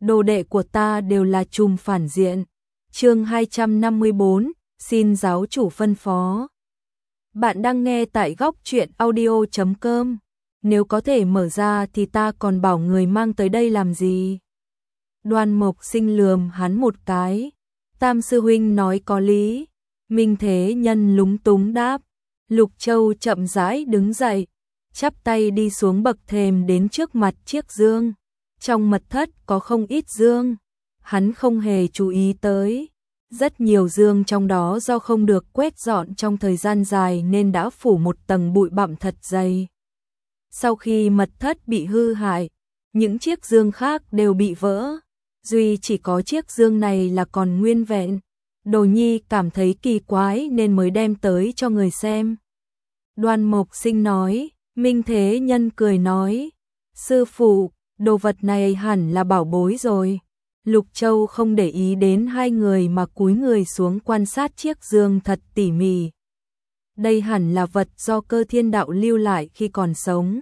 đồ đệ của ta đều là trùm phản diện. Chương 254, xin giáo chủ phân phó. Bạn đang nghe tại góc truyện audio.com. Nếu có thể mở ra thì ta còn bảo người mang tới đây làm gì? Đoan Mộc Sinh lườm hắn một cái. Tam sư huynh nói có lý. Minh Thế Nhân lúng túng đáp. Lục Châu chậm rãi đứng dậy, chắp tay đi xuống bậc thềm đến trước mặt chiếc dương. Trong mật thất có không ít dương, hắn không hề chú ý tới. Rất nhiều dương trong đó do không được quét dọn trong thời gian dài nên đã phủ một tầng bụi bặm thật dày. Sau khi mật thất bị hư hại, những chiếc dương khác đều bị vỡ. Duy chỉ có chiếc dương này là còn nguyên vẹn. Đồ Nhi cảm thấy kỳ quái nên mới đem tới cho người xem. Đoan Mộc Sinh nói. Minh Thế Nhân cười nói. Sư phụ, đồ vật này hẳn là bảo bối rồi. Lục Châu không để ý đến hai người mà cúi người xuống quan sát chiếc dương thật tỉ mỉ. Đây hẳn là vật do Cơ Thiên Đạo lưu lại khi còn sống.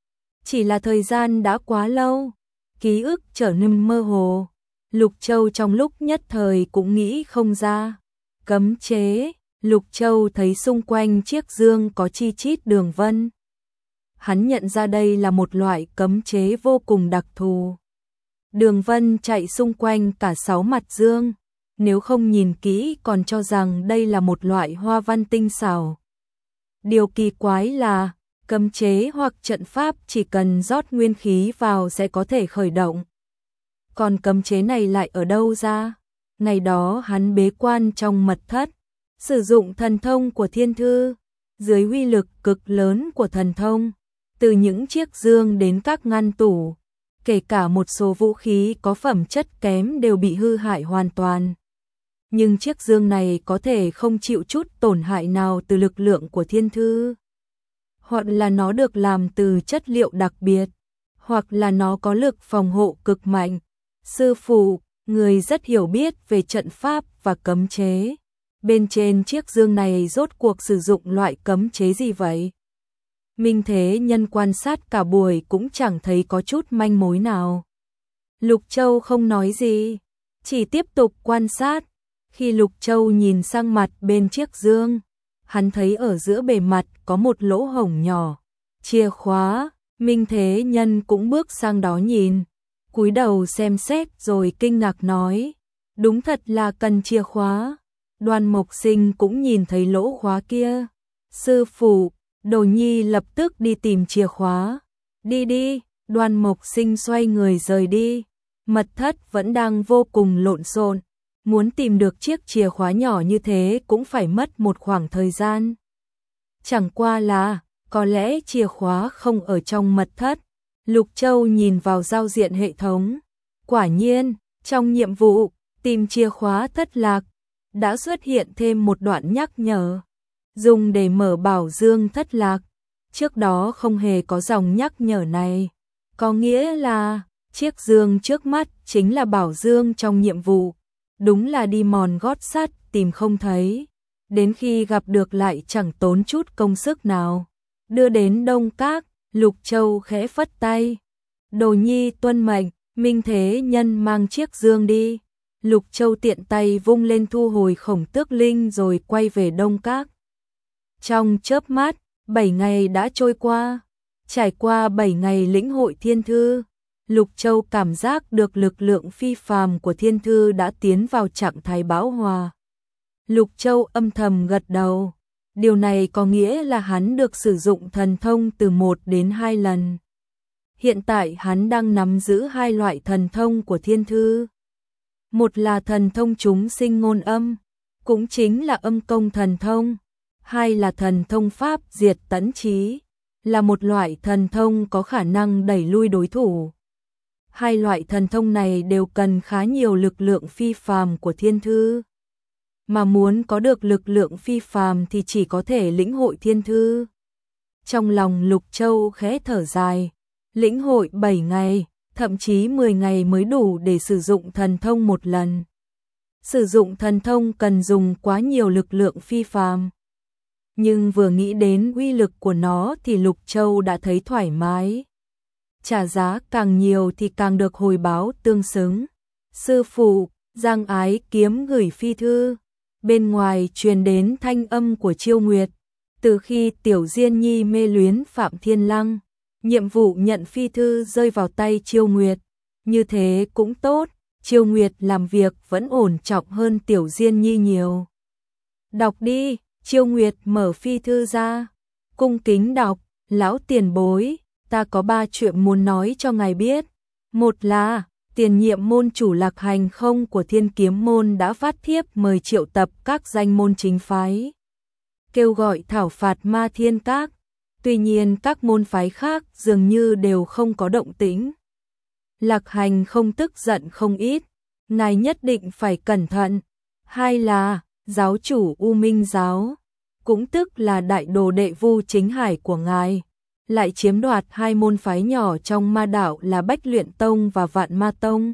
Chỉ là thời gian đã quá lâu, ký ức trở nên mơ hồ. Lục Châu trong lúc nhất thời cũng nghĩ không ra. Cấm chế, Lục Châu thấy xung quanh chiếc dương có chi chít đường vân. Hắn nhận ra đây là một loại cấm chế vô cùng đặc thù. Đường vân chạy xung quanh cả 6 mặt dương, nếu không nhìn kỹ còn cho rằng đây là một loại hoa văn tinh xảo. Điều kỳ quái là, cấm chế hoặc trận pháp chỉ cần rót nguyên khí vào sẽ có thể khởi động. Còn cấm chế này lại ở đâu ra? Ngày đó hắn bế quan trong mật thất, sử dụng thần thông của thiên thư, dưới uy lực cực lớn của thần thông, từ những chiếc dương đến các ngăn tủ, kể cả một số vũ khí có phẩm chất kém đều bị hư hại hoàn toàn. Nhưng chiếc dương này có thể không chịu chút tổn hại nào từ lực lượng của thiên thư. Hoặc là nó được làm từ chất liệu đặc biệt, hoặc là nó có lực phòng hộ cực mạnh. Sư phụ, người rất hiểu biết về trận pháp và cấm chế. Bên trên chiếc dương này rốt cuộc sử dụng loại cấm chế gì vậy? Minh Thế Nhân quan sát cả buổi cũng chẳng thấy có chút manh mối nào. Lục Châu không nói gì, chỉ tiếp tục quan sát. Khi Lục Châu nhìn sang mặt bên chiếc dương, hắn thấy ở giữa bề mặt có một lỗ hổng nhỏ. Chìa khóa, Minh Thế Nhân cũng bước sang đó nhìn, cúi đầu xem xét rồi kinh ngạc nói. Đúng thật là cần chìa khóa. Đoan Mộc Sinh cũng nhìn thấy lỗ khóa kia. Sư phụ, Đồ Nhi lập tức đi tìm chìa khóa. Đi đi, Đoan Mộc Sinh xoay người rời đi. Mật thất vẫn đang vô cùng lộn xộn. Muốn tìm được chiếc chìa khóa nhỏ như thế cũng phải mất một khoảng thời gian. Chẳng qua là, có lẽ chìa khóa không ở trong mật thất. Lục Châu nhìn vào giao diện hệ thống. Quả nhiên, trong nhiệm vụ, tìm chìa khóa thất lạc, đã xuất hiện thêm một đoạn nhắc nhở. Dùng để mở bảo dương thất lạc. Trước đó không hề có dòng nhắc nhở này. Có nghĩa là, chiếc dương trước mắt chính là bảo dương trong nhiệm vụ. Đúng là đi mòn gót sắt tìm không thấy. Đến khi gặp được lại chẳng tốn chút công sức nào. Đưa đến Đông Các, Lục Châu khẽ phất tay. Đồ Nhi tuân mệnh, Minh Thế Nhân mang chiếc dương đi. Lục Châu tiện tay vung lên thu hồi Khổng Tước Linh rồi quay về Đông Các. Trong chớp mắt, 7 ngày đã trôi qua. Trải qua 7 ngày lĩnh hội thiên thư, Lục Châu cảm giác được lực lượng phi phàm của thiên thư đã tiến vào trạng thái bão hòa. Lục Châu âm thầm gật đầu. Điều này có nghĩa là hắn được sử dụng thần thông từ 1 đến 2 lần. Hiện tại hắn đang nắm giữ 2 loại thần thông của thiên thư. Một là thần thông chúng sinh ngôn âm, cũng chính là âm công thần thông. 2 là thần thông pháp diệt tẫn trí, là một loại thần thông có khả năng đẩy lui đối thủ. 2 loại thần thông này đều cần khá nhiều lực lượng phi phàm của thiên thư. Mà muốn có được lực lượng phi phàm thì chỉ có thể lĩnh hội thiên thư. Trong lòng Lục Châu khẽ thở dài, lĩnh hội 7 ngày, thậm chí 10 ngày mới đủ để sử dụng thần thông một lần. Sử dụng thần thông cần dùng quá nhiều lực lượng phi phàm. Nhưng vừa nghĩ đến uy lực của nó thì Lục Châu đã thấy thoải mái. Trả giá càng nhiều thì càng được hồi báo tương xứng. Sư phụ, Giang Ái Kiếm gửi phi thư. Bên ngoài truyền đến thanh âm của Chiêu Nguyệt. Từ khi Tiểu Diên Nhi mê luyến Phạm Thiên Lăng, nhiệm vụ nhận phi thư rơi vào tay Chiêu Nguyệt. Như thế cũng tốt, Chiêu Nguyệt làm việc vẫn ổn trọng hơn Tiểu Diên Nhi nhiều. Đọc đi, Chiêu Nguyệt mở phi thư ra. Cung kính đọc, lão tiền bối, ta có 3 chuyện muốn nói cho ngài biết. Một là, tiền nhiệm môn chủ Lạc Hành Không của Thiên Kiếm môn đã phát thiếp mời triệu tập các danh môn chính phái, kêu gọi thảo phạt Ma Thiên Các. Tuy nhiên các môn phái khác dường như đều không có động tĩnh. Lạc Hành Không tức giận không ít, ngài nhất định phải cẩn thận. Hai là, giáo chủ U Minh giáo, cũng tức là đại đồ đệ Vu Chính Hải của ngài, lại chiếm đoạt 2 môn phái nhỏ trong ma đạo là Bách Luyện Tông và Vạn Ma Tông.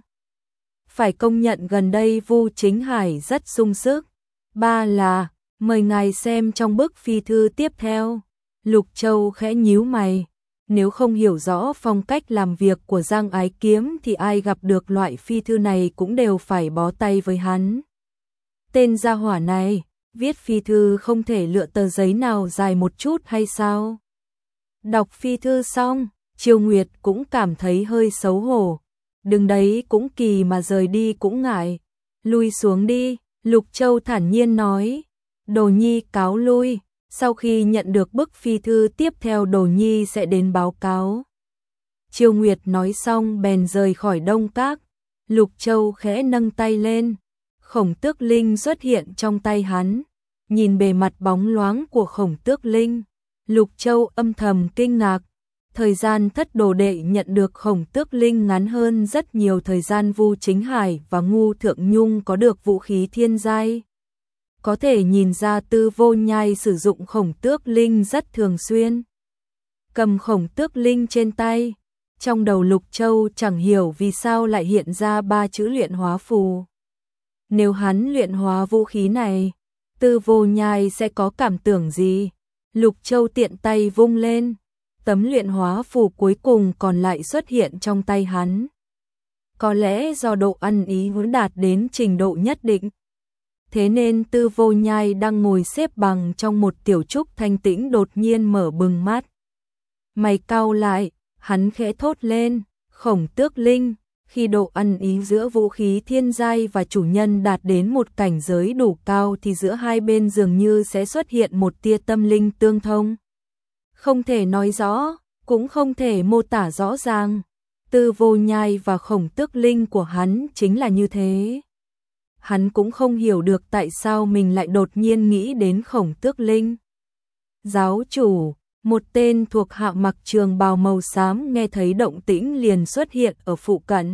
Phải công nhận gần đây Vu Chính Hải rất sung sức. Ba là, mời ngài xem trong bức phi thư tiếp theo. Lục Châu khẽ nhíu mày, nếu không hiểu rõ phong cách làm việc của Giang Ái Kiếm thì ai gặp được loại phi thư này cũng đều phải bó tay với hắn. Tên gia hỏa này, viết phi thư không thể lựa tờ giấy nào dài một chút hay sao? Đọc phi thư xong, Chiêu Nguyệt cũng cảm thấy hơi xấu hổ. Đứng đấy cũng kỳ mà rời đi cũng ngại. Lui xuống đi, Lục Châu thản nhiên nói. Đồ Nhi cáo lui, sau khi nhận được bức phi thư tiếp theo Đồ Nhi sẽ đến báo cáo. Chiêu Nguyệt nói xong bèn rời khỏi Đông Các. Lục Châu khẽ nâng tay lên. Khổng Tước Linh xuất hiện trong tay hắn. Nhìn bề mặt bóng loáng của Khổng Tước Linh, Lục Châu âm thầm kinh ngạc. Thời gian thất đồ đệ nhận được Khổng Tước Linh ngắn hơn rất nhiều thời gian Vu Chính Hải và Ngu Thượng Nhung có được vũ khí thiên giai. Có thể nhìn ra Tư Vô Nhai sử dụng Khổng Tước Linh rất thường xuyên. Cầm Khổng Tước Linh trên tay, trong đầu Lục Châu chẳng hiểu vì sao lại hiện ra 3 chữ luyện hóa phù. Nếu hắn luyện hóa vũ khí này, Tư Vô Nhai sẽ có cảm tưởng gì? Lục Châu tiện tay vung lên, tấm luyện hóa phù cuối cùng còn lại xuất hiện trong tay hắn. Có lẽ do độ ăn ý vẫn đạt đến trình độ nhất định. Thế nên Tư Vô Nhai đang ngồi xếp bằng trong một tiểu trúc thanh tĩnh đột nhiên mở bừng mắt. Mày cau lại, hắn khẽ thốt lên, Khổng Tước Linh. Khi độ ăn ý giữa vũ khí thiên giai và chủ nhân đạt đến một cảnh giới đủ cao thì giữa hai bên dường như sẽ xuất hiện một tia tâm linh tương thông. Không thể nói rõ, cũng không thể mô tả rõ ràng. Tư Vô Nhai và Khổng Tước Linh của hắn chính là như thế. Hắn cũng không hiểu được tại sao mình lại đột nhiên nghĩ đến Khổng Tước Linh. Giáo chủ, một tên thuộc hạ mặc trường bào màu xám nghe thấy động tĩnh liền xuất hiện ở phụ cận.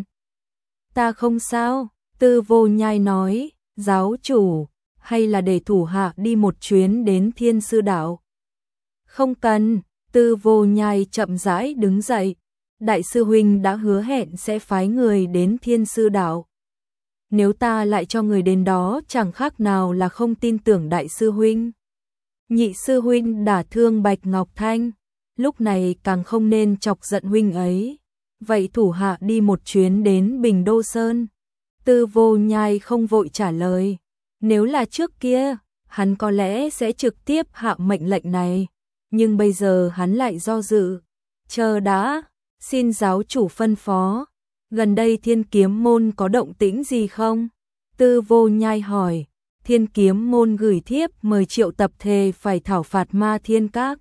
Ta không sao, Tư Vô Nhai nói, giáo chủ, hay là để thủ hạ đi một chuyến đến Thiên Sư Đảo. Không cần, Tư Vô Nhai chậm rãi đứng dậy, đại sư huynh đã hứa hẹn sẽ phái người đến Thiên Sư Đảo. Nếu ta lại cho người đến đó chẳng khác nào là không tin tưởng đại sư huynh. Nhị sư huynh đả thương Bạch Ngọc Thanh, lúc này càng không nên chọc giận huynh ấy. Vậy thủ hạ đi một chuyến đến Bình Đô Sơn. Tư Vô Nhai không vội trả lời. Nếu là trước kia, hắn có lẽ sẽ trực tiếp hạ mệnh lệnh này. Nhưng bây giờ hắn lại do dự. Chờ đã, xin giáo chủ phân phó. Gần đây Thiên Kiếm môn có động tĩnh gì không? Tư Vô Nhai hỏi. Thiên Kiếm môn gửi thiếp mời triệu tập thề phải thảo phạt Ma Thiên Các.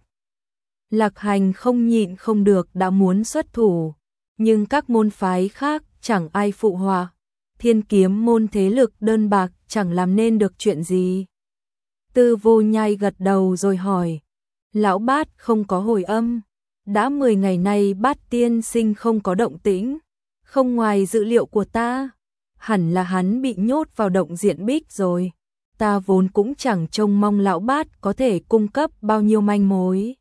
Lạc Hành không nhịn không được đã muốn xuất thủ. Nhưng các môn phái khác chẳng ai phụ họa. Thiên Kiếm môn thế lực đơn bạc chẳng làm nên được chuyện gì. Tư Vô Nhai gật đầu rồi hỏi. Lão Bát không có hồi âm. Đã 10 ngày nay Bát tiên sinh không có động tĩnh. Không ngoài dự liệu của ta. Hẳn là hắn bị nhốt vào động Diện Bích rồi. Ta vốn cũng chẳng trông mong Lão Bát có thể cung cấp bao nhiêu manh mối.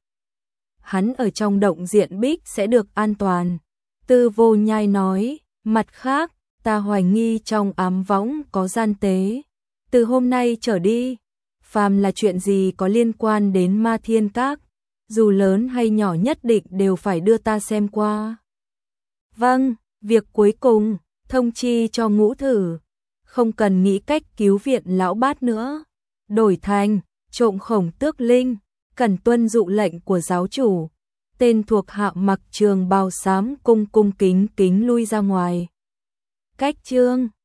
Hắn ở trong động Diện Bích sẽ được an toàn. Tư Vô Nhai nói, mặt khác, ta hoài nghi trong ám võng có gian tế. Từ hôm nay trở đi, phàm là chuyện gì có liên quan đến Ma Thiên Các, dù lớn hay nhỏ nhất định đều phải đưa ta xem qua. Vâng, việc cuối cùng, thông chi cho Ngũ Thử, không cần nghĩ cách cứu viện lão bát nữa, đổi thành trộm Khổng Tước Linh, cần tuân dụ lệnh của giáo chủ. Tên thuộc hạ mặc trường bào xám cung cung kính kính lui ra ngoài. Cách chương